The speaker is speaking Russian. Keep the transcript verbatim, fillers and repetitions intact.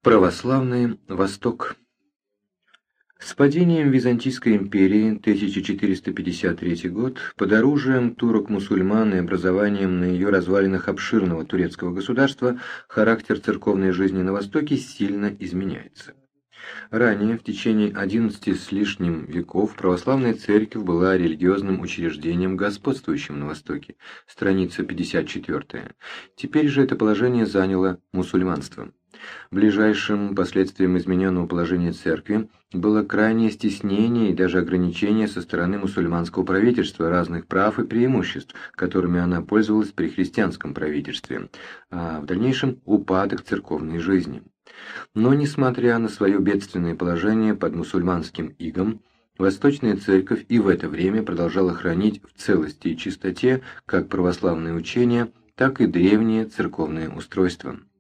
Православный Восток. С падением Византийской империи тысяча четыреста пятьдесят третий год, под оружием турок-мусульман и образованием на ее развалинах обширного турецкого государства, характер церковной жизни на Востоке сильно изменяется. Ранее, в течение одиннадцати с лишним веков, православная церковь была религиозным учреждением, господствующим на Востоке. Страница пятьдесят четыре. Теперь же это положение заняло мусульманство. Ближайшим последствием измененного положения церкви было крайнее стеснение и даже ограничение со стороны мусульманского правительства разных прав и преимуществ, которыми она пользовалась при христианском правительстве, а в дальнейшем упадок церковной жизни. Но, несмотря на свое бедственное положение под мусульманским игом, Восточная Церковь и в это время продолжала хранить в целости и чистоте как православное учение, так и древнее церковное устройство.